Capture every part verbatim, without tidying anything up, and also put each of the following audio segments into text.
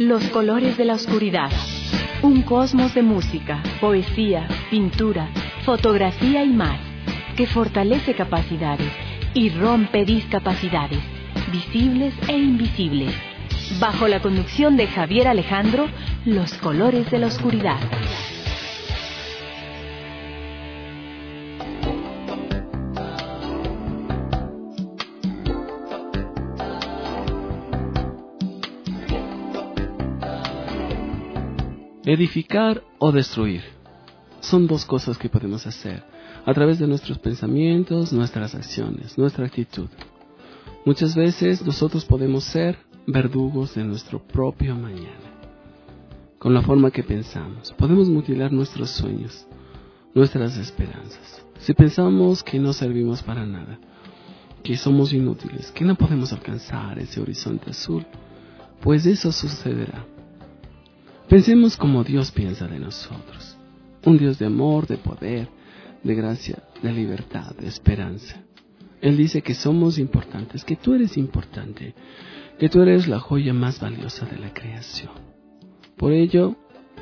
Los colores de la oscuridad. Un cosmos de música, poesía, pintura, fotografía y más, que fortalece capacidades y rompe discapacidades, visibles e invisibles. Bajo la conducción de Javier Alejandro, Los colores de la oscuridad. Edificar o destruir son dos cosas que podemos hacer a través de nuestros pensamientos, nuestras acciones, nuestra actitud. Muchas veces nosotros podemos ser verdugos de nuestro propio mañana. Con la forma que pensamos, podemos mutilar nuestros sueños, nuestras esperanzas. Si pensamos que no servimos para nada, que somos inútiles, que no podemos alcanzar ese horizonte azul, pues eso sucederá. Pensemos como Dios piensa de nosotros. Un Dios de amor, de poder, de gracia, de libertad, de esperanza. Él dice que somos importantes, que tú eres importante, que tú eres la joya más valiosa de la creación. Por ello,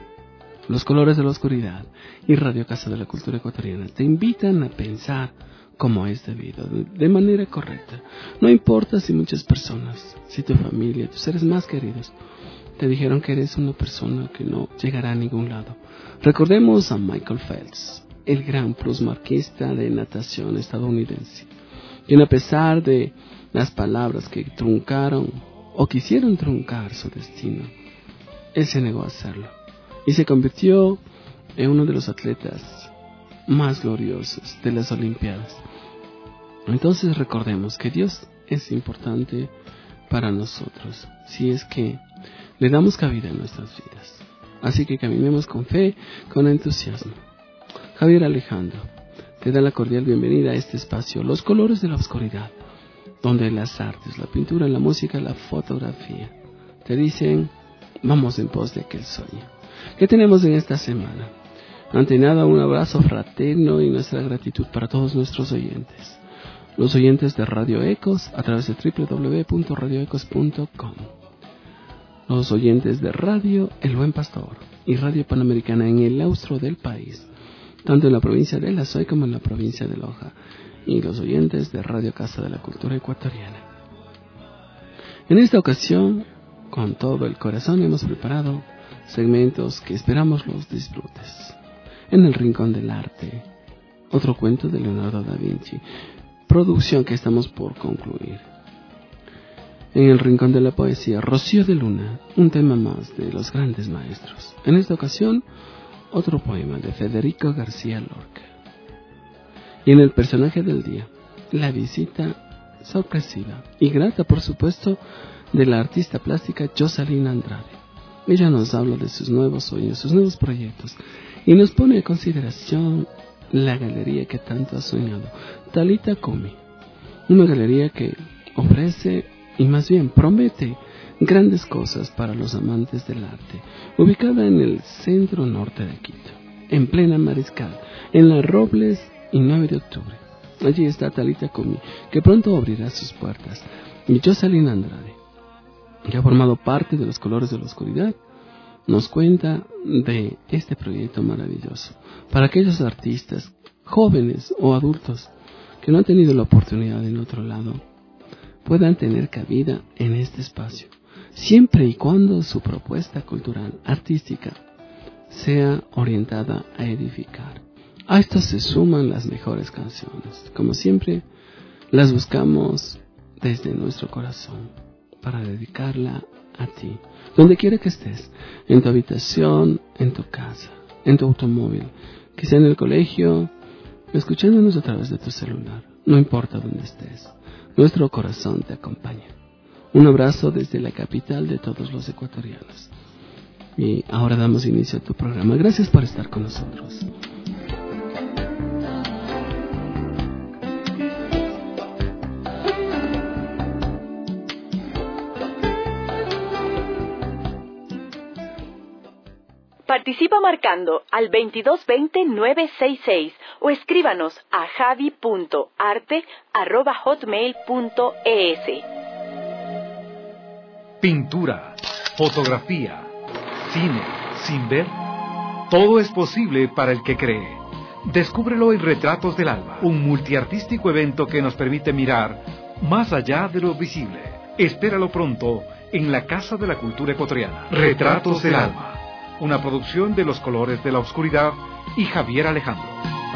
Los colores de la oscuridad y Radio Casa de la Cultura Ecuatoriana te invitan a pensar como es debido, de manera correcta. No importa si muchas personas, si tu familia, tus seres más queridos, te dijeron que eres una persona que no llegará a ningún lado. Recordemos a Michael Phelps, el gran plusmarquista de natación estadounidense, quien a pesar de las palabras que truncaron o quisieron truncar su destino, él se negó a hacerlo y se convirtió en uno de los atletas más gloriosos de las Olimpiadas. Entonces recordemos que Dios es importante para nosotros, si es que le damos cabida en nuestras vidas. Así que caminemos con fe, con entusiasmo. Javier Alejandro te da la cordial bienvenida a este espacio, Los colores de la oscuridad, donde las artes, la pintura, la música, la fotografía te dicen, vamos en pos de aquel sueño. ¿Qué tenemos en esta semana? Ante nada, un abrazo fraterno y nuestra gratitud para todos nuestros oyentes. Los oyentes de Radio Ecos a través de doble u doble u doble u punto radio ecos punto com. Los oyentes de Radio El Buen Pastor y Radio Panamericana en el austro del país, tanto en la provincia de La Soy como en la provincia de Loja, y los oyentes de Radio Casa de la Cultura Ecuatoriana. En esta ocasión, con todo el corazón, hemos preparado segmentos que esperamos los disfrutes. En el Rincón del Arte, otro cuento de Leonardo da Vinci, producción que estamos por concluir. En el Rincón de la Poesía, Rocío de Luna, un tema más de los grandes maestros. En esta ocasión, otro poema de Federico García Lorca. Y en el Personaje del Día, la visita sorpresiva y grata, por supuesto, de la artista plástica Jocelyn Andrade. Ella nos habla de sus nuevos sueños, sus nuevos proyectos, y nos pone a consideración la galería que tanto ha soñado, Thalita Kumi. Una galería que ofrece, y más bien promete, grandes cosas para los amantes del arte, ubicada en el centro norte de Quito, en plena Mariscal, en la Robles y nueve de octubre. Allí está Thalita Kumi, que pronto abrirá sus puertas, y Jocelyn Andrade, que ha formado parte de Los colores de la oscuridad, nos cuenta de este proyecto maravilloso para aquellos artistas, jóvenes o adultos, que no han tenido la oportunidad en otro lado, puedan tener cabida en este espacio, siempre y cuando su propuesta cultural, artística, sea orientada a edificar. A esto se suman las mejores canciones. Como siempre, las buscamos desde nuestro corazón para dedicarla a ti, donde quiera que estés, en tu habitación, en tu casa, en tu automóvil, quizá en el colegio, escuchándonos a través de tu celular. No importa dónde estés, nuestro corazón te acompaña. Un abrazo desde la capital de todos los ecuatorianos. Y ahora damos inicio a tu programa. Gracias por estar con nosotros. Participa marcando al veintidós veinte nueve sesenta y seis o escríbanos a javi punto arte arroba hotmail punto es. Pintura, fotografía, cine, sin ver. Todo es posible para el que cree. Descúbrelo en Retratos del Alma, un multiartístico evento que nos permite mirar más allá de lo visible. Espéralo pronto en la Casa de la Cultura Ecuatoriana. Retratos del Alma, una producción de Los Colores de la Oscuridad y Javier Alejandro.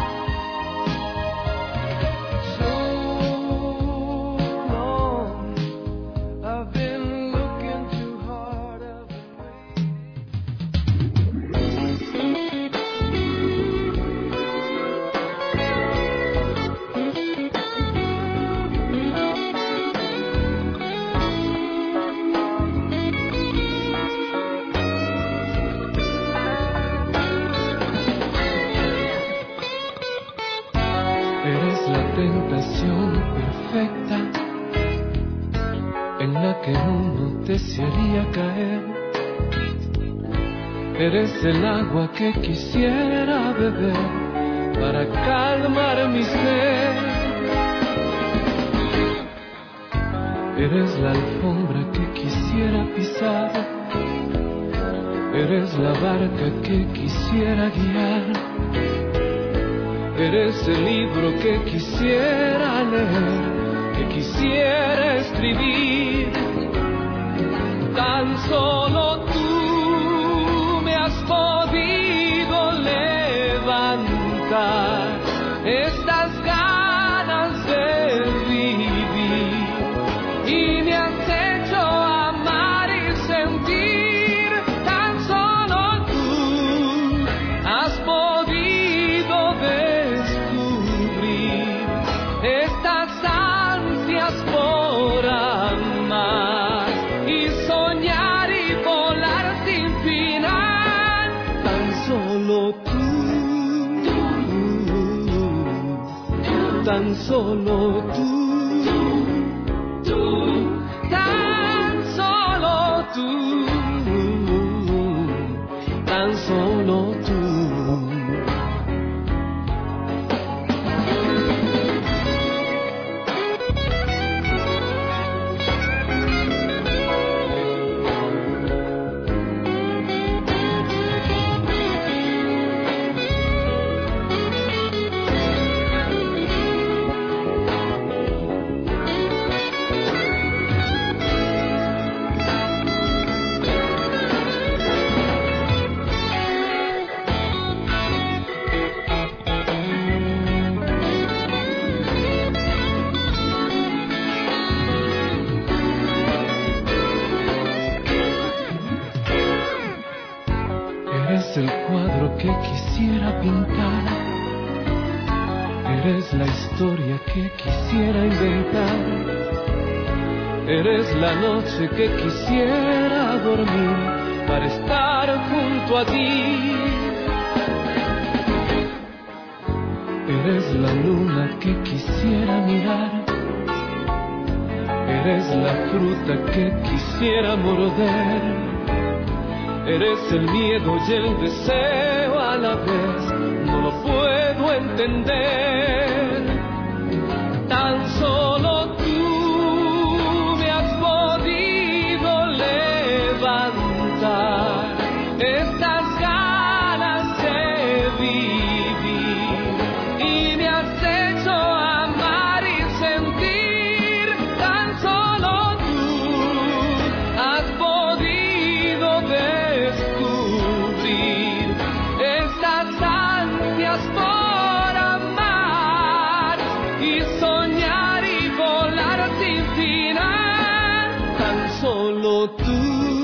Eres el agua que quisiera beber para calmar mi sed. Eres la alfombra que quisiera pisar. Eres la barca que quisiera guiar. Eres el libro que quisiera leer, que quisiera escribir. Tan solo tú has podido levantar estas ganas de vivir y me has hecho amar y sentir. Tan solo tú has podido descubrir estas ansias por amar y soñar y volar sin final. Solo tú, tan solo tú, tú, tan solo tú, tan solo tú. Eres el cuadro que quisiera pintar. Eres la historia que quisiera inventar. Eres la noche que quisiera dormir para estar junto a ti. Eres la luna que quisiera mirar. Eres la fruta que quisiera morder. Eres el miedo y el deseo a la vez, no lo puedo entender. Tan solo tú me has podido levantar estas ganas de vivir y me has hecho amar y sentir. Tan solo tú has podido descubrir estas ansias por amar y soñar y volar sin final. Tan solo tú,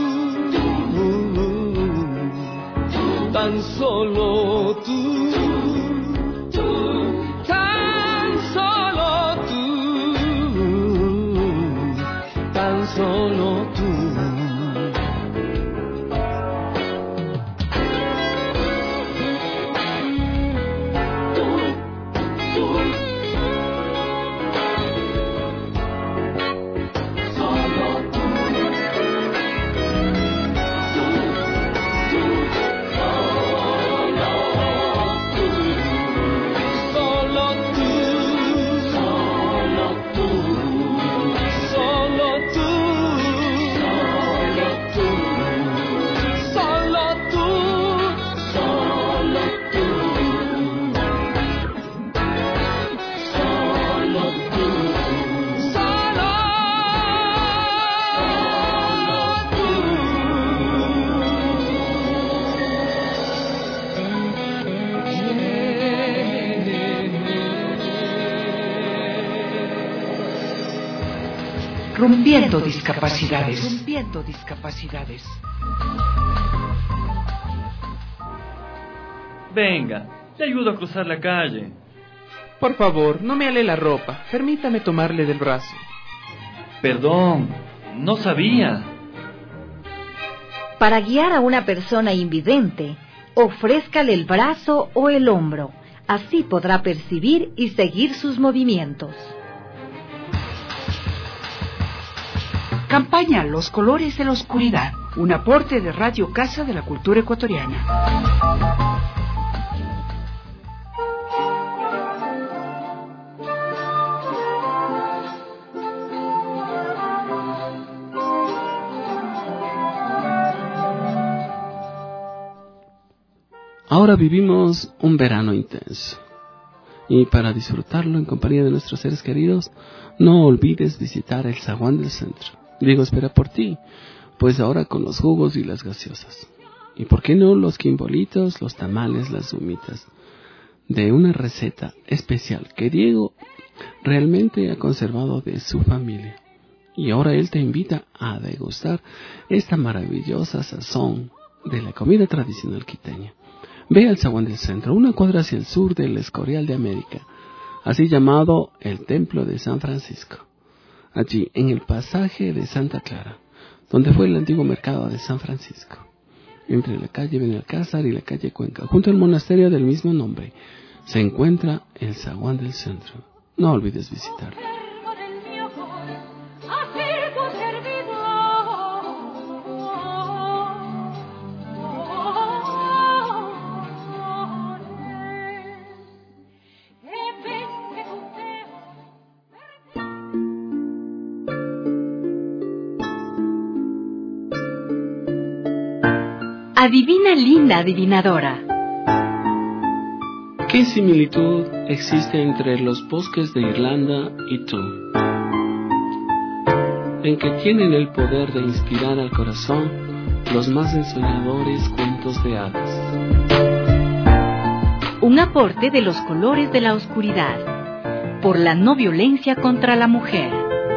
tan solo tú, tan solo tú, tan solo tú. Rompiendo discapacidades. Rompiendo discapacidades. Venga, le ayudo a cruzar la calle. Por favor, no me ale la ropa. Permítame tomarle del brazo. Perdón, no sabía. Para guiar a una persona invidente, ofrézcale el brazo o el hombro. Así podrá percibir y seguir sus movimientos. Campaña Los Colores de la Oscuridad. Un aporte de Radio Casa de la Cultura Ecuatoriana. Ahora vivimos un verano intenso y para disfrutarlo en compañía de nuestros seres queridos, no olvides visitar el zaguán del centro. Digo, espera por ti, pues ahora con los jugos y las gaseosas. ¿Y por qué no los quimbolitos, los tamales, las humitas? De una receta especial que Diego realmente ha conservado de su familia. Y ahora él te invita a degustar esta maravillosa sazón de la comida tradicional quiteña. Ve al zaguán del centro, una cuadra hacia el sur del Escorial de América, así llamado el Templo de San Francisco. Allí, en el pasaje de Santa Clara, donde fue el antiguo mercado de San Francisco, entre la calle Benalcázar y la calle Cuenca, junto al monasterio del mismo nombre, se encuentra el zaguán del centro. No olvides visitarlo. Adivina, linda adivinadora. ¿Qué similitud existe entre los bosques de Irlanda y tú? En que tienen el poder de inspirar al corazón los más ensoñadores cuentos de hadas. Un aporte de Los Colores de la Oscuridad, por la no violencia contra la mujer.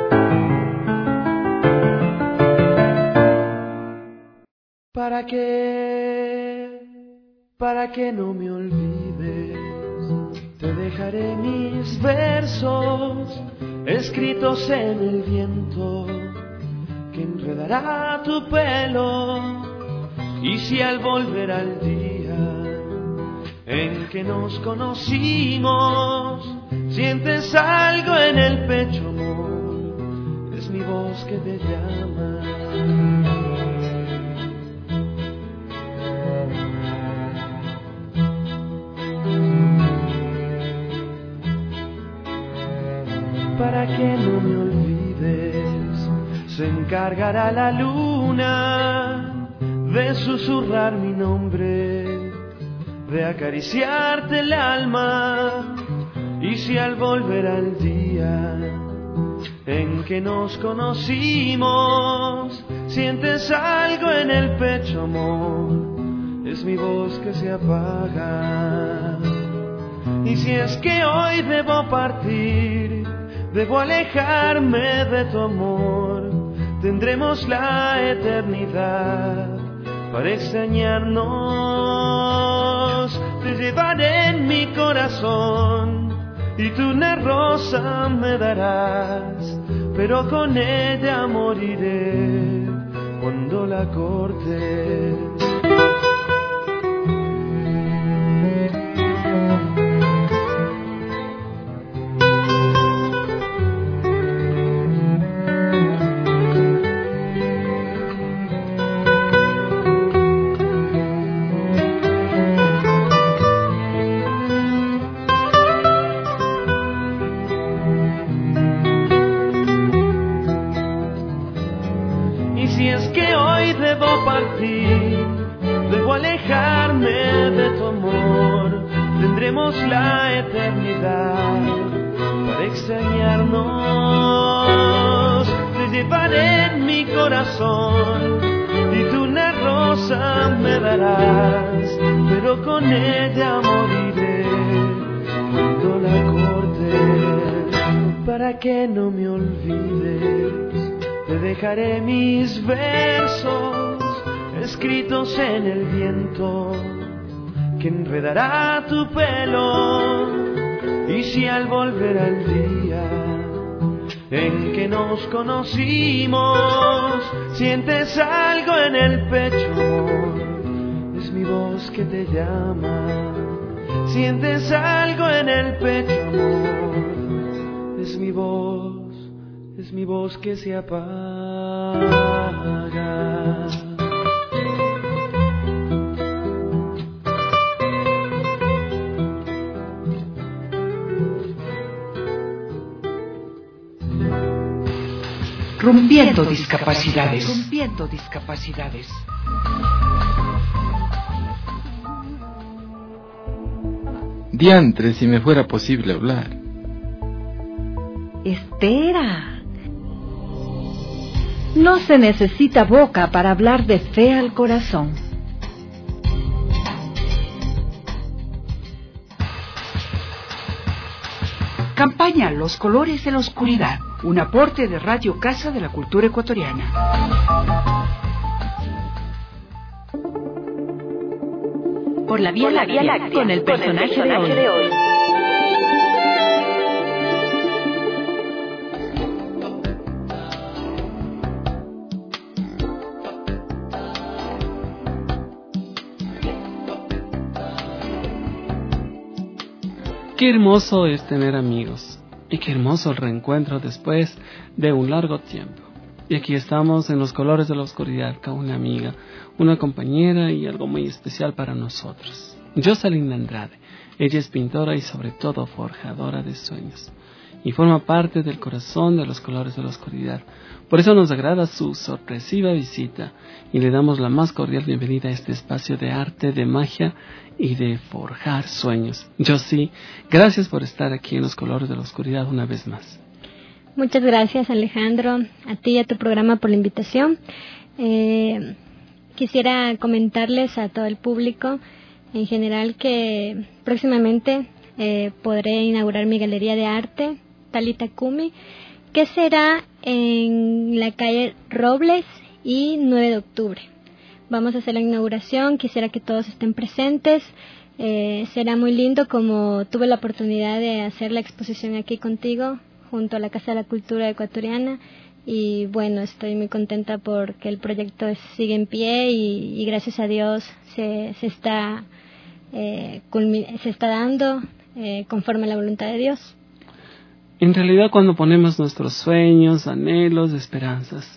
¿Para qué? Para que no me olvides, te dejaré mis versos escritos en el viento que enredará tu pelo. Y si al volver al día en que nos conocimos sientes algo en el pecho, amor, es mi voz que te llama. Para que no me olvides, se encargará la luna de susurrar mi nombre, de acariciarte el alma. Y si al volver al día en que nos conocimos sientes algo en el pecho, amor, es mi voz que se apaga. Y si es que hoy debo partir, debo alejarme de tu amor, tendremos la eternidad para extrañarnos. Te llevaré en mi corazón y tú una rosa me darás, pero con ella moriré cuando la cortes. Debo alejarme de tu amor, tendremos la eternidad para extrañarnos. Te llevaré en mi corazón y tú una rosa me darás, pero con ella moriré cuando la corte. Para que no me olvides, te dejaré mis versos escritos en el viento que enredará tu pelo. Y si al volver al día en que nos conocimos sientes algo en el pecho, amor, es mi voz que te llama. Sientes algo en el pecho, amor, es mi voz, es mi voz que se apaga. Rompiendo discapacidades. Rompiendo discapacidades. Diantre, si me fuera posible hablar. Espera. No se necesita boca para hablar de fe al corazón. Campaña Los Colores de la Oscuridad. Un aporte de Radio Casa de la Cultura Ecuatoriana. Por la Vía Láctea, con el personaje, con el personaje de hoy. De hoy. Qué hermoso es tener amigos. Y qué hermoso el reencuentro después de un largo tiempo. Y aquí estamos en Los Colores de la Oscuridad con una amiga, una compañera y algo muy especial para nosotros. Jocelyn Andrade. Ella es pintora y sobre todo forjadora de sueños. Y forma parte del corazón de Los Colores de la Oscuridad. Por eso nos agrada su sorpresiva visita y le damos la más cordial bienvenida a este espacio de arte, de magia y de forjar sueños. Josie, gracias por estar aquí en Los Colores de la Oscuridad una vez más. Muchas gracias, Alejandro, a ti y a tu programa por la invitación. Eh, quisiera comentarles a todo el público en general que próximamente eh, podré inaugurar mi galería de arte, Talita Kumi, que será en la calle Robles y nueve de octubre. Vamos a hacer la inauguración, quisiera que todos estén presentes. Eh, será muy lindo, como tuve la oportunidad de hacer la exposición aquí contigo, junto a la Casa de la Cultura Ecuatoriana. Y bueno, estoy muy contenta porque el proyecto sigue en pie y, y gracias a Dios se, se, está, eh, culmi- se está dando eh, conforme a la voluntad de Dios. En realidad, cuando ponemos nuestros sueños, anhelos, esperanzas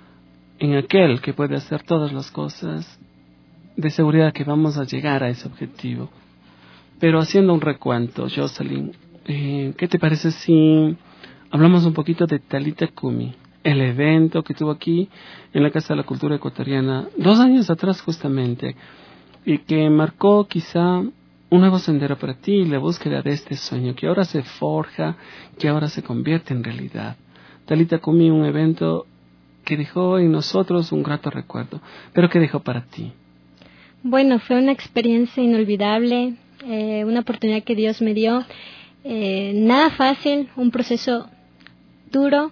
en aquel que puede hacer todas las cosas, de seguridad que vamos a llegar a ese objetivo. Pero haciendo un recuento, Jocelyn, eh, ¿qué te parece si hablamos un poquito de Talita Kumi, el evento que tuvo aquí en la Casa de la Cultura Ecuatoriana dos años atrás justamente, y que marcó quizá un nuevo sendero para ti, la búsqueda de este sueño que ahora se forja, que ahora se convierte en realidad? Talita Kumi, un evento que dejó en nosotros un grato recuerdo, pero ¿qué dejó para ti? Bueno, fue una experiencia inolvidable, eh, una oportunidad que Dios me dio. Eh, nada fácil, un proceso duro,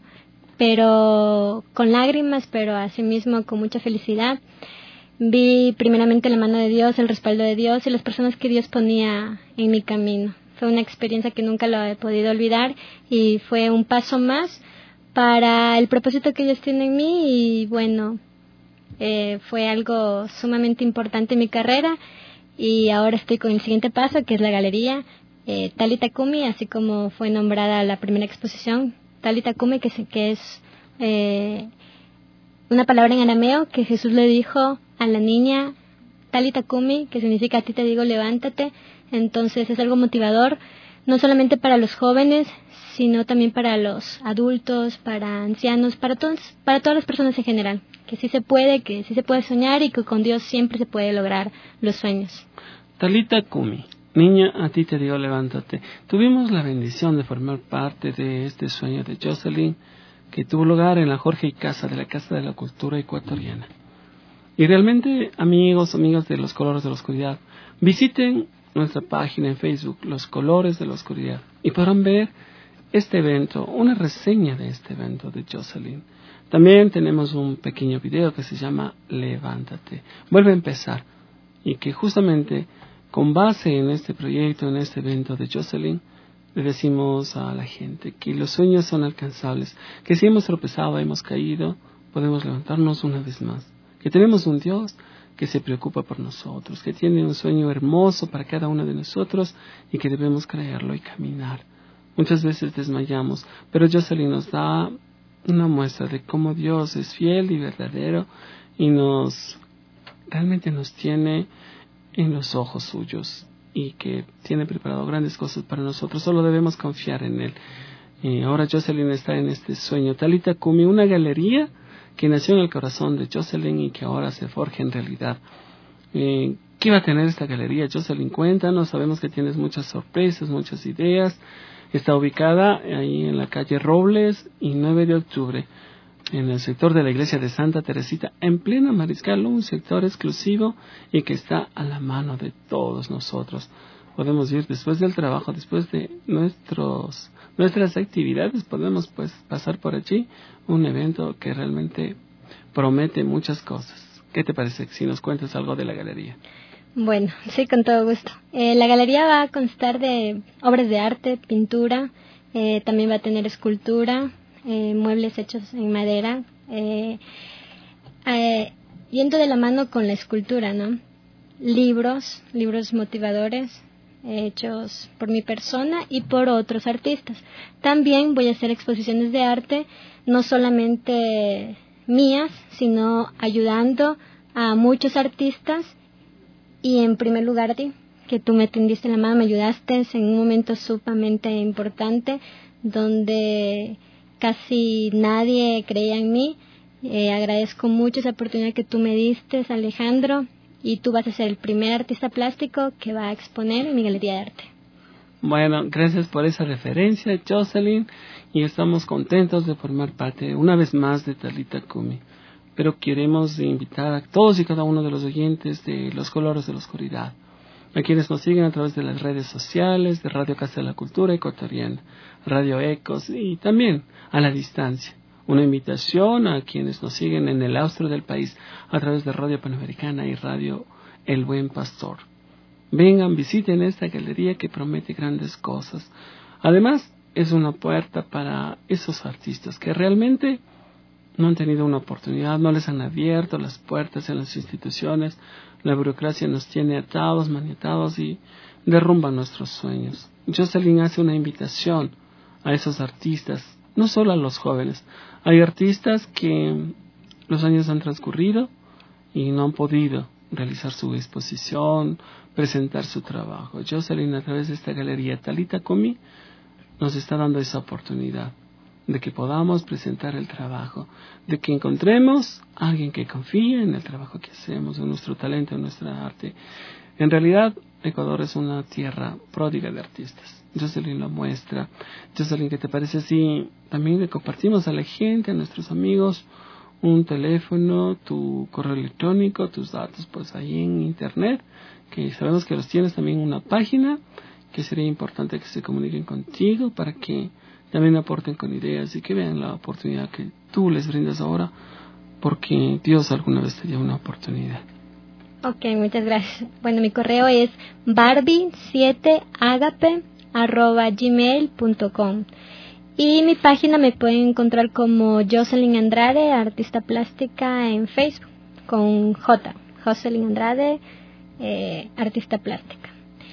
pero con lágrimas, pero asimismo con mucha felicidad. Vi primeramente la mano de Dios, el respaldo de Dios y las personas que Dios ponía en mi camino. Fue una experiencia que nunca lo he podido olvidar y fue un paso más para el propósito que Dios tiene en mí y bueno, eh, fue algo sumamente importante en mi carrera y ahora estoy con el siguiente paso, que es la galería eh, Talita Kumi, así como fue nombrada la primera exposición, Talita Kumi, que, se, que es eh, una palabra en arameo que Jesús le dijo a la niña, Talita Kumi, que significa a ti te digo levántate. Entonces es algo motivador, no solamente para los jóvenes, sino también para los adultos, para ancianos, para todos, para todas las personas en general, que sí se puede, que sí se puede soñar y que con Dios siempre se puede lograr los sueños. Talita Kumi, niña, a ti te digo levántate. Tuvimos la bendición de formar parte de este sueño de Jocelyn, que tuvo lugar en la Jorge y Casa de la Casa de la Cultura Ecuatoriana. Y realmente, amigos, amigas de Los Colores de la Oscuridad, visiten nuestra página en Facebook, Los Colores de la Oscuridad, y podrán ver este evento, una reseña de este evento de Jocelyn, También tenemos un pequeño video que se llama Levántate, vuelve a empezar, y que justamente con base en este proyecto, en este evento de Jocelyn, le decimos a la gente que los sueños son alcanzables, que si hemos tropezado, hemos caído, podemos levantarnos una vez más, que tenemos un Dios que se preocupa por nosotros, que tiene un sueño hermoso para cada uno de nosotros y que debemos creerlo y caminar. Muchas veces desmayamos, pero Jocelyn nos da una muestra de cómo Dios es fiel y verdadero y nos realmente nos tiene en los ojos suyos y que tiene preparado grandes cosas para nosotros. Solo debemos confiar en Él. Y ahora Jocelyn está en este sueño. Talitha Kumi, una galería que nació en el corazón de Jocelyn y que ahora se forja en realidad. Eh, ¿Qué va a tener esta galería? Jocelyn, cuéntanos. Sabemos que tienes muchas sorpresas, muchas ideas. Está ubicada ahí en la calle Robles y nueve de octubre, en el sector de la iglesia de Santa Teresita, en plena Mariscal, un sector exclusivo y que está a la mano de todos nosotros. Podemos ir después del trabajo, después de nuestros nuestras actividades, podemos pues pasar por allí, un evento que realmente promete muchas cosas. ¿Qué te parece si nos cuentas algo de la galería? Bueno, sí, con todo gusto. Eh, la galería va a constar de obras de arte, pintura, eh, también va a tener escultura, eh, muebles hechos en madera, eh, eh, yendo de la mano con la escultura, ¿no? Libros, libros motivadores, hechos por mi persona y por otros artistas. También voy a hacer exposiciones de arte, no solamente mías, sino ayudando a muchos artistas. Y en primer lugar a ti, que tú me tendiste la mano, me ayudaste en un momento sumamente importante, donde casi nadie creía en mí. Eh, agradezco mucho esa oportunidad que tú me diste, Alejandro, y tú vas a ser el primer artista plástico que va a exponer en mi galería de arte. Bueno, gracias por esa referencia, Jocelyn, y estamos contentos de formar parte una vez más de Talitha Kumi. Pero queremos invitar a todos y cada uno de los oyentes de Los Colores de la Oscuridad, a quienes nos siguen a través de las redes sociales de Radio Casa de la Cultura Ecuatoriana, Radio Ecos y también a la distancia. Una invitación a quienes nos siguen en el austro del país a través de Radio Panamericana y Radio El Buen Pastor. Vengan, visiten esta galería que promete grandes cosas. Además, es una puerta para esos artistas que realmente no han tenido una oportunidad, no les han abierto las puertas en las instituciones. La burocracia nos tiene atados, maniatados y derrumba nuestros sueños. Jocelyn hace una invitación a esos artistas, no solo a los jóvenes. Hay artistas que los años han transcurrido y no han podido realizar su exposición, presentar su trabajo. Jocelyn, a través de esta galería Talitha Kumi, nos está dando esa oportunidad de que podamos presentar el trabajo, de que encontremos a alguien que confíe en el trabajo que hacemos, en nuestro talento, en nuestra arte. En realidad, Ecuador es una tierra pródiga de artistas. Jocelyn lo muestra. Jocelyn, ¿qué te parece si también le compartimos a la gente, a nuestros amigos, un teléfono, tu correo electrónico, tus datos pues ahí en internet, que sabemos que los tienes, también una página, que sería importante que se comuniquen contigo para que también aporten con ideas y que vean la oportunidad que tú les brindas ahora, porque Dios alguna vez te dio una oportunidad. Ok, muchas gracias. Bueno, mi correo es barbie siete agape arroba gmail punto com y mi página me pueden encontrar como Jocelyn Andrade, artista plástica en Facebook, con J, Jocelyn Andrade, eh, artista plástica.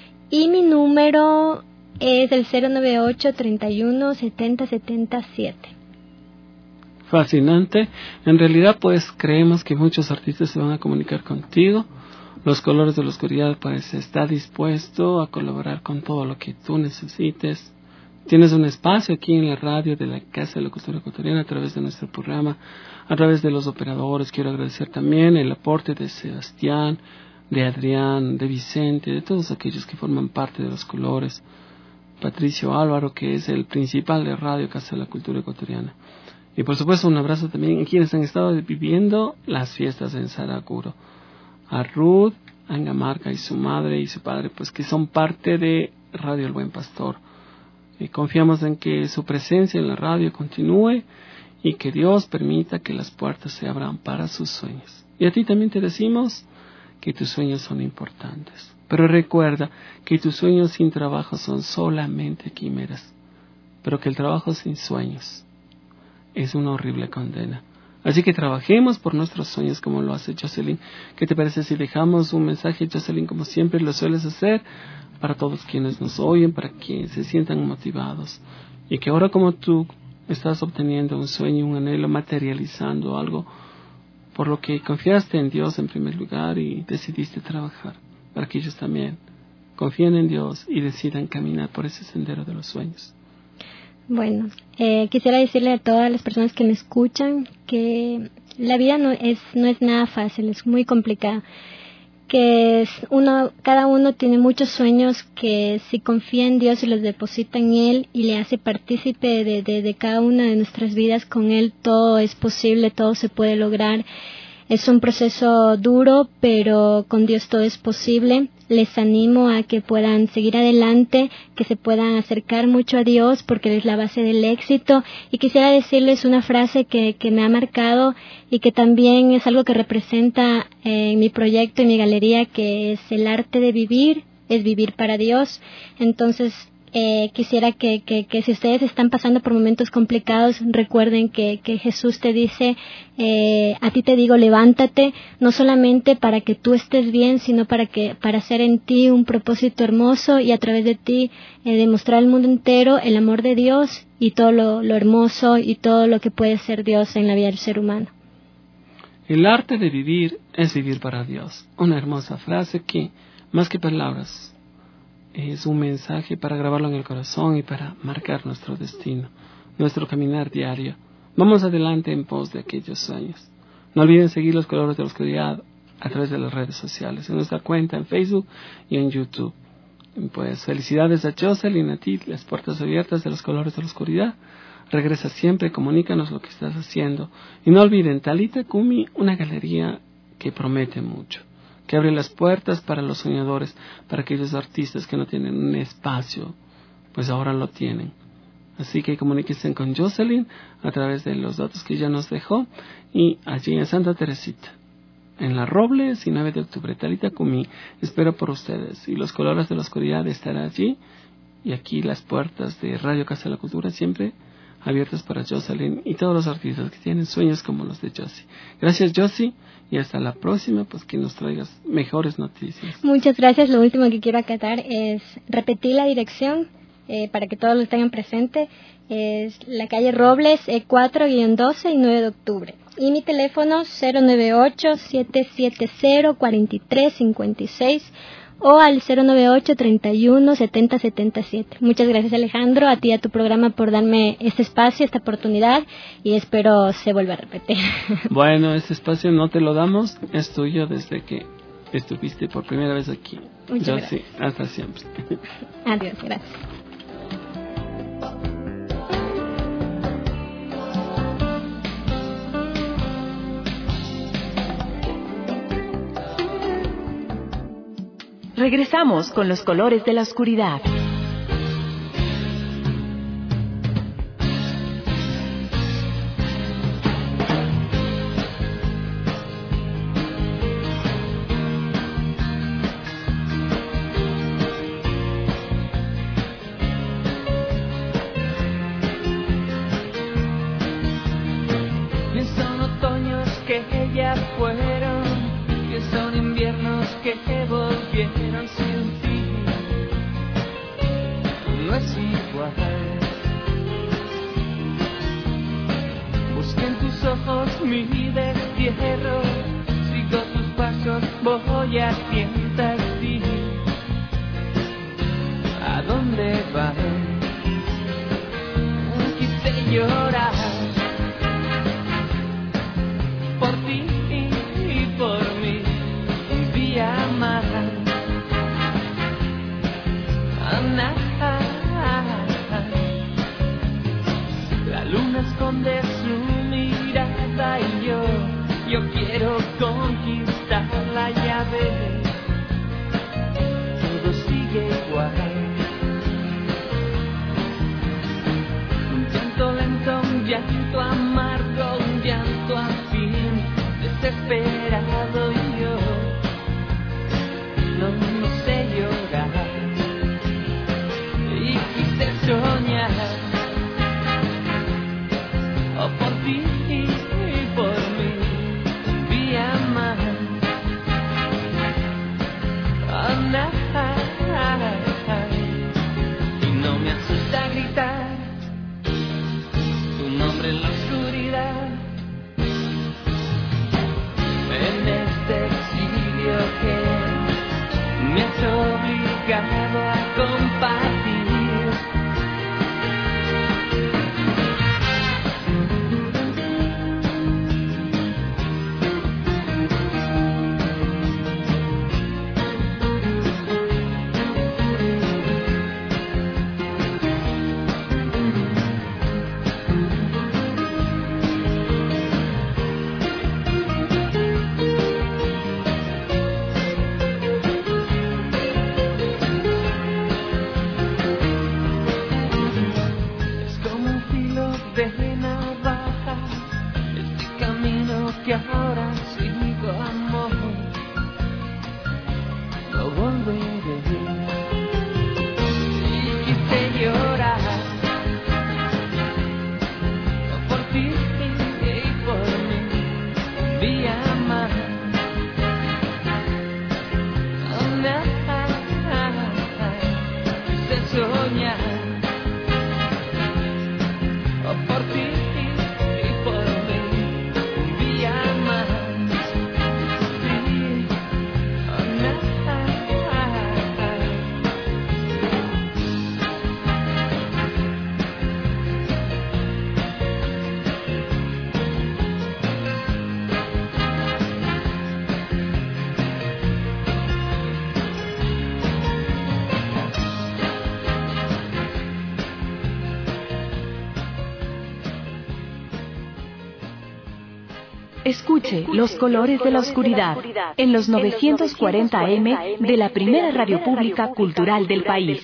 Y mi número es el cero nueve ocho, treinta y uno, setenta, setenta, siete. Fascinante. En realidad, pues, creemos que muchos artistas se van a comunicar contigo. Los Colores de la Oscuridad, pues, está dispuesto a colaborar con todo lo que tú necesites. Tienes un espacio aquí en la radio de la Casa de la Cultura Ecuatoriana a través de nuestro programa, a través de los operadores. Quiero agradecer también el aporte de Sebastián, de Adrián, de Vicente, de todos aquellos que forman parte de Los Colores. Patricio Álvaro, que es el principal de Radio Casa de la Cultura Ecuatoriana. Y por supuesto un abrazo también a quienes han estado viviendo las fiestas en Saraguro. A Ruth, a Angamarca y su madre y su padre, pues que son parte de Radio El Buen Pastor. Y confiamos en que su presencia en la radio continúe y que Dios permita que las puertas se abran para sus sueños. Y a ti también te decimos que tus sueños son importantes. Pero recuerda que tus sueños sin trabajo son solamente quimeras, pero que el trabajo sin sueños es una horrible condena. Así que trabajemos por nuestros sueños como lo hace Jocelyn. ¿Qué te parece si dejamos un mensaje, Jocelyn, como siempre lo sueles hacer, para todos quienes nos oyen, para que se sientan motivados? Y que ahora como tú estás obteniendo un sueño, un anhelo, materializando algo, por lo que confiaste en Dios en primer lugar y decidiste trabajar, para que ellos también confíen en Dios y decidan caminar por ese sendero de los sueños. Bueno, eh, quisiera decirle a todas las personas que me escuchan que la vida no es no es nada fácil, es muy complicada. Que es uno, cada uno tiene muchos sueños que si confía en Dios y los deposita en Él y le hace partícipe de, de, de cada una de nuestras vidas con Él, todo es posible, todo se puede lograr. Es un proceso duro, pero con Dios todo es posible. Les animo a que puedan seguir adelante, que se puedan acercar mucho a Dios, porque es la base del éxito. Y quisiera decirles una frase que, que me ha marcado y que también es algo que representa eh, en mi proyecto, en mi galería, que es el arte de vivir, es vivir para Dios. Entonces, Eh, quisiera que, que, que si ustedes están pasando por momentos complicados, recuerden que, que Jesús te dice, eh, a ti te digo, levántate, no solamente para que tú estés bien, sino para que para hacer en ti un propósito hermoso y a través de ti eh, demostrar al mundo entero el amor de Dios y todo lo, lo hermoso y todo lo que puede ser Dios en la vida del ser humano. El arte de vivir es vivir para Dios. Una hermosa frase que, más que palabras, es un mensaje para grabarlo en el corazón y para marcar nuestro destino, nuestro caminar diario. Vamos adelante en pos de aquellos sueños. No olviden seguir los colores de la oscuridad a través de las redes sociales, en nuestra cuenta en Facebook y en YouTube. Pues felicidades a Jocelyn, a ti, las puertas abiertas de los colores de la oscuridad. Regresa siempre, comunícanos lo que estás haciendo. Y no olviden, Talita Kumi, una galería que promete mucho, que abre las puertas para los soñadores, para aquellos artistas que no tienen un espacio, pues ahora lo tienen. Así que comuníquense con Jocelyn a través de los datos que ya nos dejó, y allí en Santa Teresita, en La Robles y nueve de octubre, Talita Kumi, espero por ustedes, y los colores de la oscuridad estarán allí, y aquí las puertas de Radio Casa de la Cultura siempre abiertas para Jocelyn y todos los artistas que tienen sueños como los de Josie. Gracias, Josie, y hasta la próxima, pues que nos traigas mejores noticias. Muchas gracias. Lo último que quiero acatar es repetir la dirección eh, para que todos lo tengan presente. Es la calle Robles, E cuatro doce y nueve de octubre. Y mi teléfono cero nueve ocho, siete siete cero, cuatro tres cinco seis o al cero nueve ocho, treinta y uno, setenta, setenta y siete. Muchas gracias, Alejandro, a ti y a tu programa por darme este espacio, esta oportunidad, y espero se vuelva a repetir. Bueno, este espacio no te lo damos, es tuyo desde que estuviste por primera vez aquí. Muchas Yo gracias. sí, hasta siempre. Adiós, gracias. Regresamos con los colores de la oscuridad. Que son otoños que ya fueron, que son inviernos que volvieron sin ti. No es igual. Busqué en tus ojos mi destierro, sigo tus pasos, voy hacia ti. ¿A dónde vas? Quise llorar por ti y por mí un día más. Ana, la luna esconde su mirada y yo, yo quiero conquistarla, ya ves, todo sigue igual. Un llanto lento, un llanto amargo, volveré. Y quise llorar por ti y por mí, día más. Quise soñar por ti y por mí, un día más. Sí, oh, no. Escuche Los Colores de la Oscuridad en los novecientos cuarenta A M de la primera radio pública cultural del país.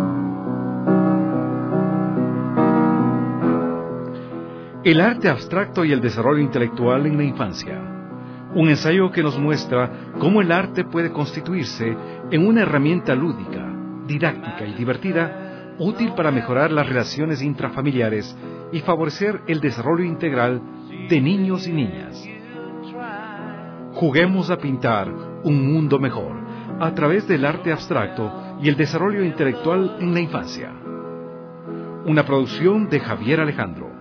El arte abstracto y el desarrollo intelectual en la infancia. Un ensayo que nos muestra cómo el arte puede constituirse en una herramienta lúdica, didáctica y divertida, útil para mejorar las relaciones intrafamiliares y favorecer el desarrollo integral de niños y niñas. Juguemos a pintar un mundo mejor a través del arte abstracto y el desarrollo intelectual en la infancia. Una producción de Javier Alejandro.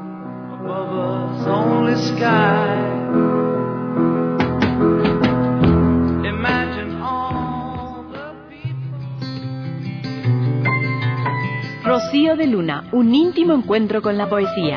Rocío de Luna, un íntimo encuentro con la poesía.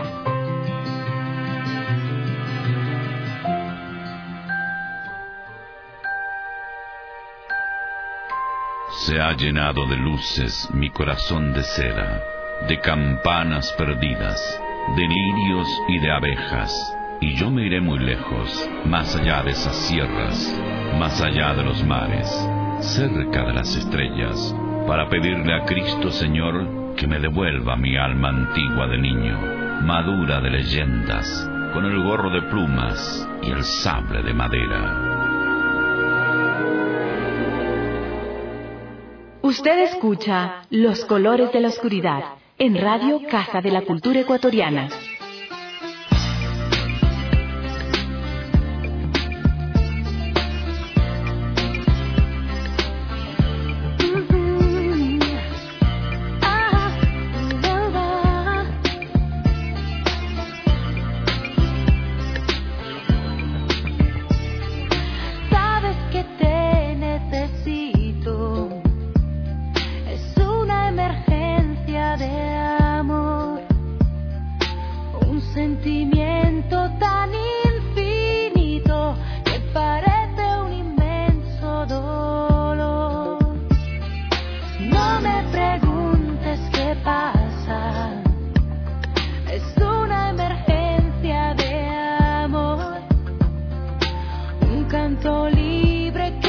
Se ha llenado de luces mi corazón de seda, de campanas perdidas, de lirios y de abejas, y yo me iré muy lejos, más allá de esas sierras, más allá de los mares, cerca de las estrellas, para pedirle a Cristo Señor que me devuelva mi alma antigua de niño, madura de leyendas, con el gorro de plumas y el sable de madera. Usted escucha Los Colores de la Oscuridad en Radio Casa de la Cultura Ecuatoriana. Libre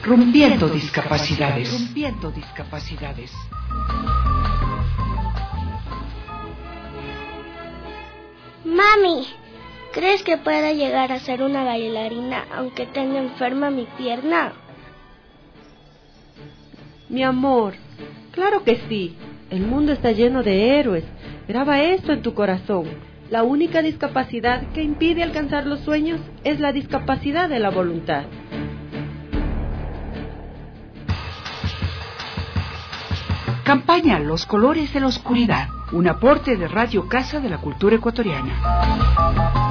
Rompiendo discapacidades. Rompiendo discapacidades. Mami, ¿crees que pueda llegar a ser una bailarina aunque tenga enferma mi pierna? Mi amor, claro que sí. El mundo está lleno de héroes. Graba esto en tu corazón. La única discapacidad que impide alcanzar los sueños es la discapacidad de la voluntad. Campaña Los Colores de la Oscuridad, un aporte de Radio Casa de la Cultura Ecuatoriana.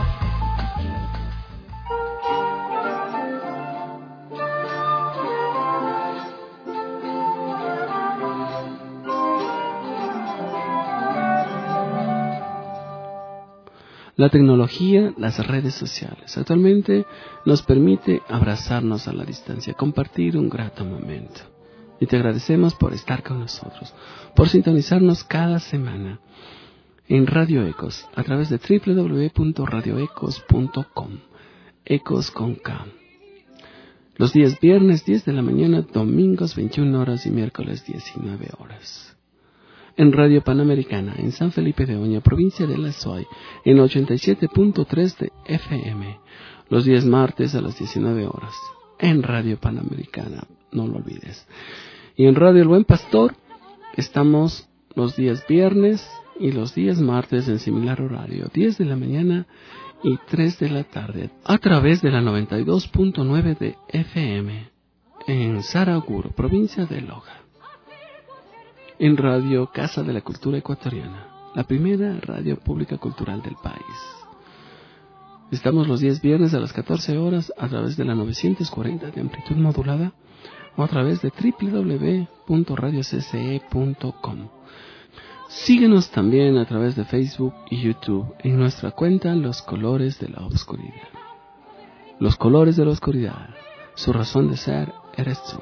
La tecnología, las redes sociales, actualmente nos permite abrazarnos a la distancia, compartir un grato momento. Y te agradecemos por estar con nosotros, por sintonizarnos cada semana en Radio Ecos, a través de doble u doble u doble u punto radio ecos punto com, Ecos con K. Los días viernes diez de la mañana, domingos veintiuna horas y miércoles diecinueve horas. En Radio Panamericana, en San Felipe de Oña, provincia de La Suay, en ochenta y siete punto tres de F M. Los días martes a las diecinueve horas, en Radio Panamericana, no lo olvides. Y en Radio El Buen Pastor, estamos los días viernes y los días martes en similar horario, diez de la mañana y tres de la tarde, a través de la noventa y dos punto nueve de F M, en Saraguro, provincia de Loja. En Radio Casa de la Cultura Ecuatoriana, la primera radio pública cultural del país. Estamos los días viernes a las catorce horas a través de la novecientos cuarenta de amplitud modulada o a través de doble u doble u doble u punto radio c c e punto com. Síguenos también a través de Facebook y YouTube en nuestra cuenta Los Colores de la Oscuridad. Los Colores de la Oscuridad, su razón de ser eres tú.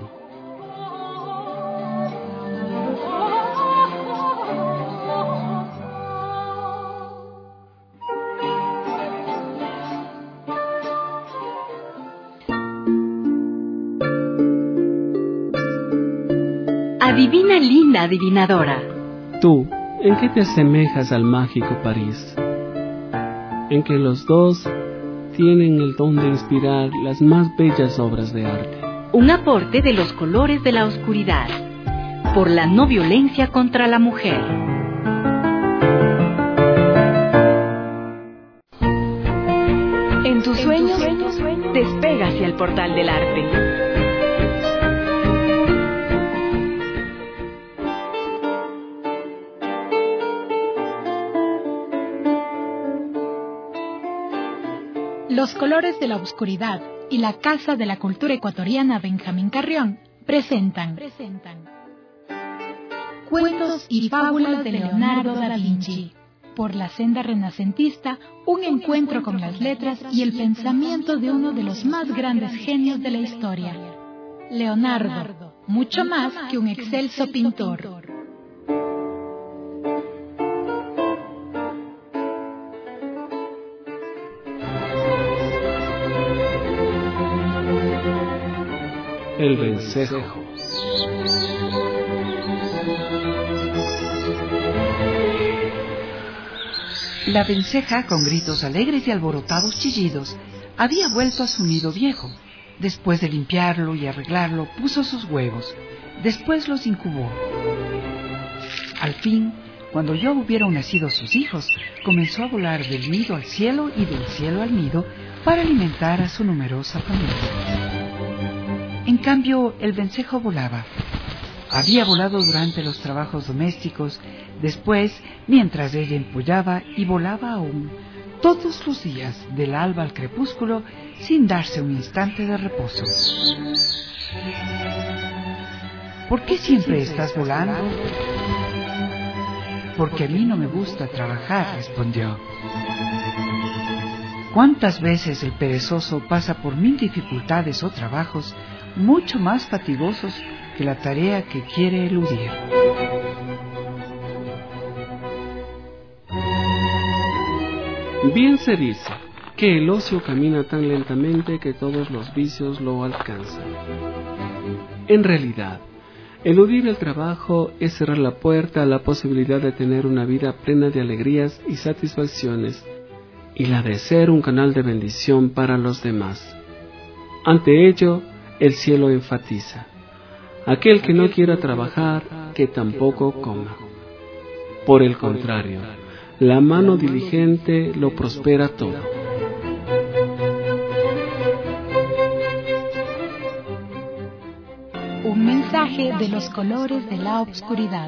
Adivina, linda adivinadora. Tú, ¿en qué te asemejas al mágico París? En que los dos tienen el don de inspirar las más bellas obras de arte. Un aporte de Los Colores de la Oscuridad, por la no violencia contra la mujer. En tus sueños, despega hacia el portal del arte. Los Colores de la Oscuridad y la Casa de la Cultura Ecuatoriana Benjamín Carrión presentan, presentan Cuentos y Fábulas de Leonardo da Vinci. Por la senda renacentista, un encuentro con las letras y el pensamiento de uno de los más grandes genios de la historia. Leonardo, mucho más que un excelso pintor. El vencejo. La venceja, con gritos alegres y alborotados chillidos, había vuelto a su nido viejo. Después de limpiarlo y arreglarlo, puso sus huevos. Después los incubó. Al fin, cuando ya hubieron nacido sus hijos, comenzó a volar del nido al cielo y del cielo al nido para alimentar a su numerosa familia. En cambio, el vencejo volaba. Había volado durante los trabajos domésticos, después, mientras ella empollaba, y volaba aún, todos los días, del alba al crepúsculo, sin darse un instante de reposo. ¿Por qué siempre estás volando? Porque a mí no me gusta trabajar, respondió. ¿Cuántas veces el perezoso pasa por mil dificultades o trabajos mucho más fatigosos que la tarea que quiere eludir? Bien se dice que el ocio camina tan lentamente que todos los vicios lo alcanzan. En realidad, eludir el trabajo es cerrar la puerta a la posibilidad de tener una vida plena de alegrías y satisfacciones, y la de ser un canal de bendición para los demás. Ante ello, el cielo enfatiza: aquel que no quiera trabajar, que tampoco coma. Por el contrario, la mano diligente lo prospera todo. Un mensaje de los colores de la obscuridad.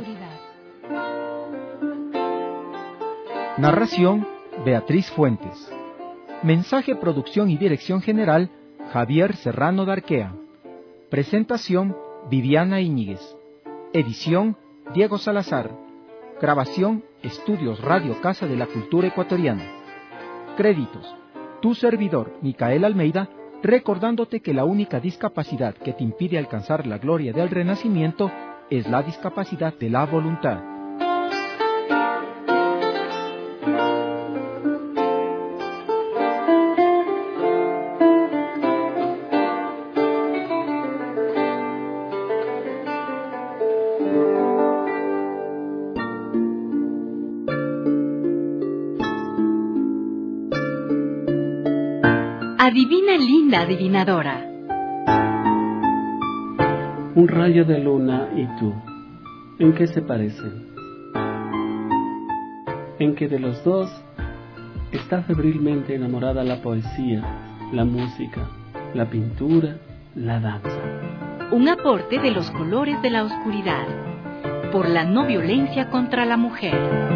Narración: Beatriz Fuentes. Mensaje, producción y dirección general: Javier Serrano Darquea. Presentación: Viviana Íñiguez. Edición: Diego Salazar. Grabación: Estudios Radio Casa de la Cultura Ecuatoriana. Créditos: tu servidor, Micael Almeida, recordándote que la única discapacidad que te impide alcanzar la gloria del renacimiento es la discapacidad de la voluntad. Adivina, linda adivinadora. Un rayo de luna y tú, ¿en qué se parecen? En que de los dos está febrilmente enamorada la poesía, la música, la pintura, la danza. Un aporte de los colores de la oscuridad, por la no violencia contra la mujer.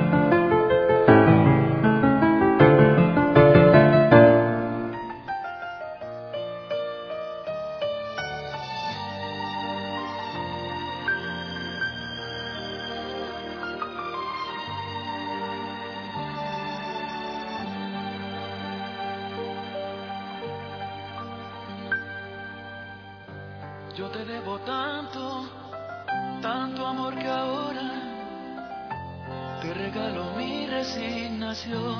Yo te debo tanto, tanto amor que ahora te regalo mi resignación.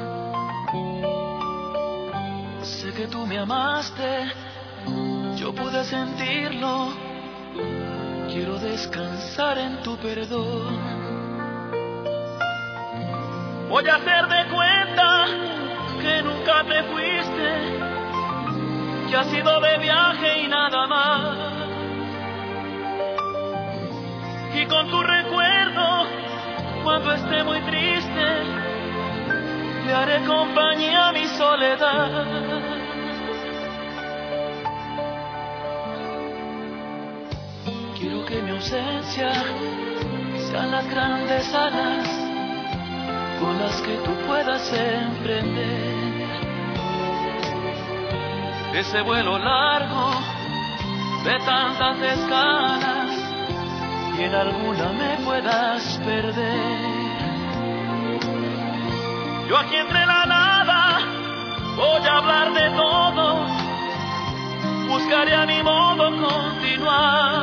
Sé que tú me amaste, yo pude sentirlo, quiero descansar en tu perdón. Voy a hacer de cuenta que nunca te fuiste, que has ido de viaje y nada más. Y con tu recuerdo, cuando esté muy triste, le haré compañía a mi soledad. Quiero que mi ausencia sean las grandes alas con las que tú puedas emprender ese vuelo largo de tantas escalas y en alguna me puedas perder. Yo aquí entre la nada voy a hablar de todo, buscaré a mi modo continuar,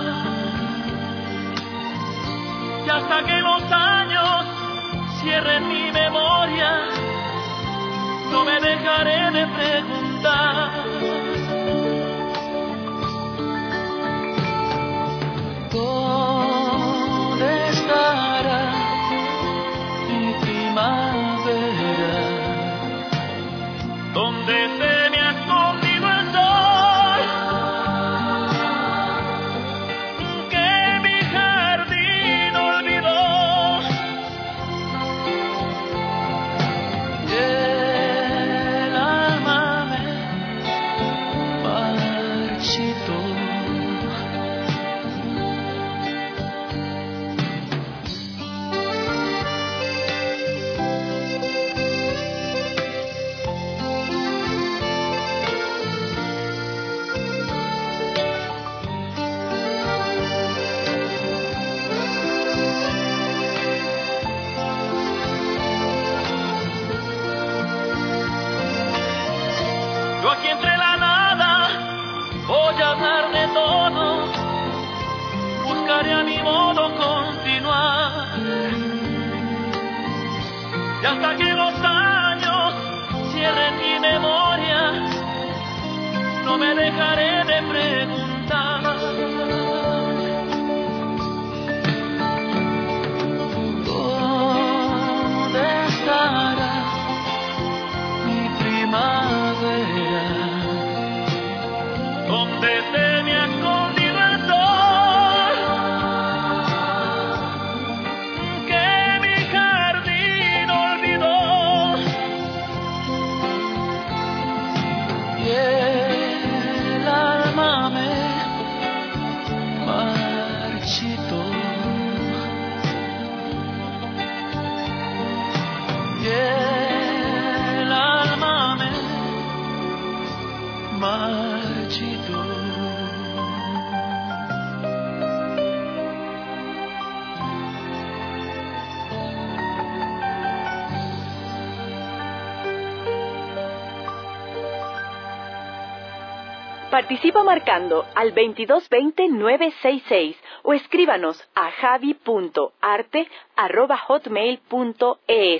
y hasta que los años cierren mi memoria no me dejaré de preguntar. ¿Dónde estará mi primavera? ¿Dónde se me ha escondido el sol? Que mi jardín olvidó. Y el alma me marchitó. Yo aquí entre la nada voy a hablar de todo, buscaré a mi modo continuar, y hasta que los años cierren mi memoria no me dejaré de preguntar. Participa marcando al veintidós veinte nueve sesenta y seis o escríbanos a javi punto arte arroba hotmail punto es.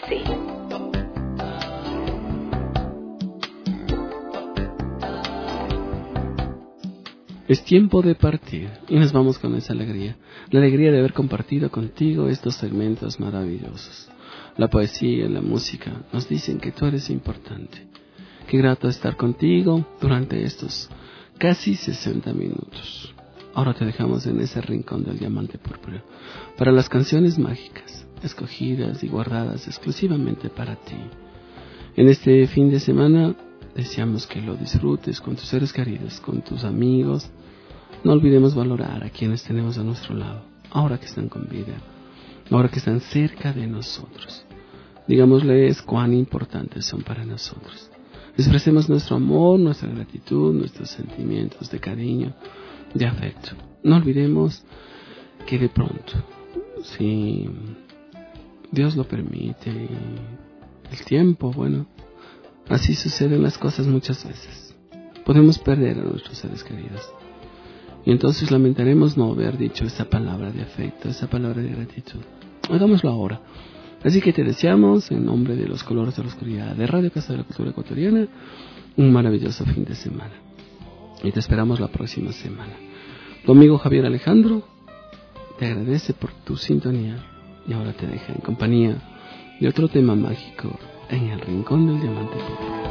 Es tiempo de partir y nos vamos con esa alegría, la alegría de haber compartido contigo estos segmentos maravillosos. La poesía y la música nos dicen que tú eres importante. Qué grato estar contigo durante estos casi sesenta minutos. Ahora te dejamos en ese rincón del diamante púrpura para las canciones mágicas, escogidas y guardadas exclusivamente para ti. En este fin de semana deseamos que lo disfrutes con tus seres queridos, con tus amigos. No olvidemos valorar a quienes tenemos a nuestro lado, ahora que están con vida, ahora que están cerca de nosotros. Digámosles cuán importantes son para nosotros. Expresemos nuestro amor, nuestra gratitud, nuestros sentimientos de cariño, de afecto. No olvidemos que de pronto, si Dios lo permite, el tiempo, bueno, así suceden las cosas muchas veces. Podemos perder a nuestros seres queridos. Y entonces lamentaremos no haber dicho esa palabra de afecto, esa palabra de gratitud. Hagámoslo ahora. Así que te deseamos, en nombre de los colores de la oscuridad de Radio Casa de la Cultura Ecuatoriana, un maravilloso fin de semana. Y te esperamos la próxima semana. Tu amigo Javier Alejandro te agradece por tu sintonía y ahora te deja en compañía de otro tema mágico en el Rincón del Diamante Púrpura.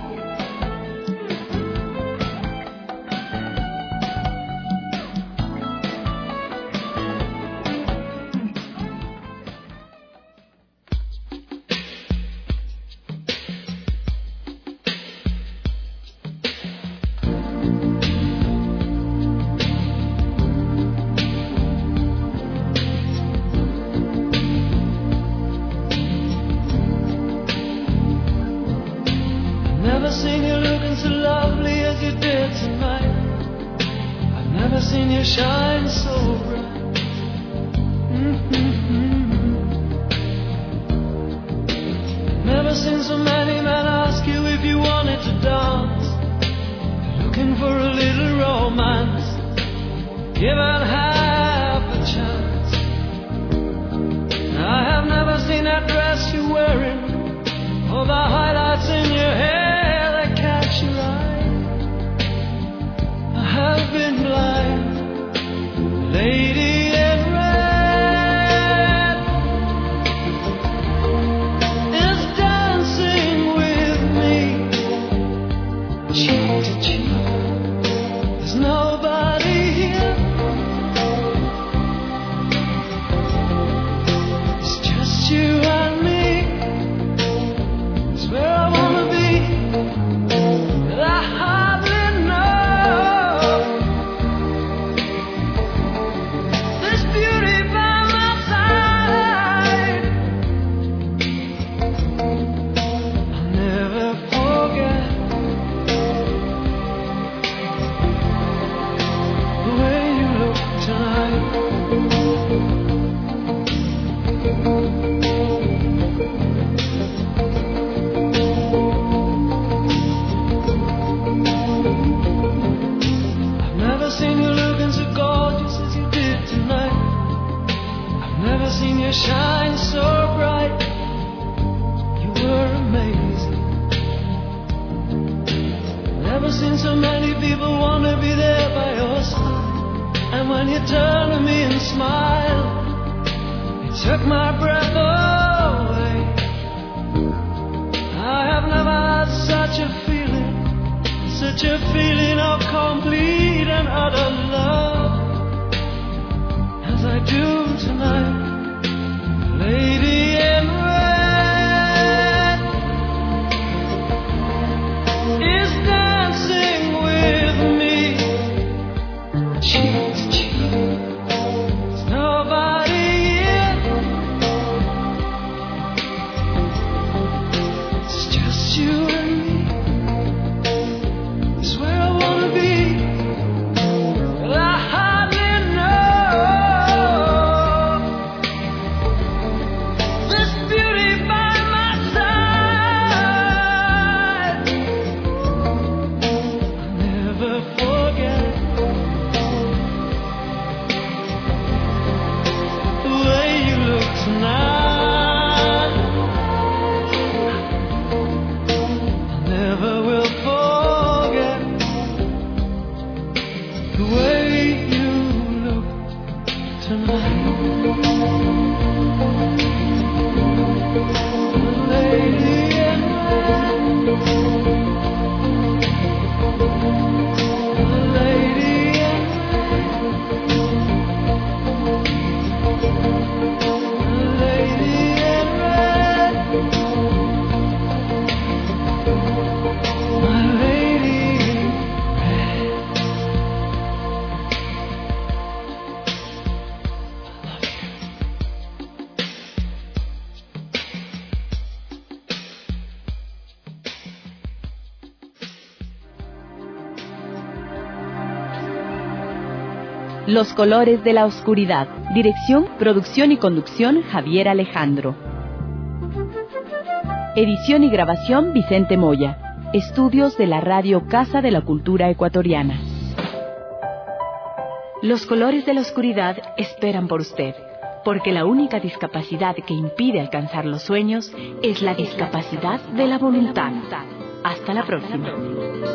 Never seen you looking so lovely as you did tonight. I've never seen you shine so bright. Mm-hmm. Never seen so many men ask you if you wanted to dance. Looking for a little romance, given half a chance. I have never seen that dress you're wearing, or the highlights in your hair. I've been blind, lady in red is dancing with me, cheek to cheek. There's nobody here. It's just you and me. It's where I wanna be. I hardly know. Seen you shine so bright. You were amazing. Never seen so many people want to be there by your side. time when you turned to me and smiled, it took my breath away. I have never had such a feeling, such a feeling of complete and utter love as I do tonight, lady in red is dancing with me, cheek to cheek. There's nobody here, it's just you and me. It's where I wanna be, but I hardly know this beauty by my side. I'll never forget the way you look tonight. I never will forget the way you look tonight. Lady in red, lady in red, lady in red, my lady in red. Los colores de la oscuridad. Dirección, producción y conducción, Javier Alejandro. Edición y grabación, Vicente Moya. Estudios de la Radio Casa de la Cultura Ecuatoriana. Los colores de la oscuridad esperan por usted, porque la única discapacidad que impide alcanzar los sueños es la discapacidad de la voluntad. Hasta la próxima.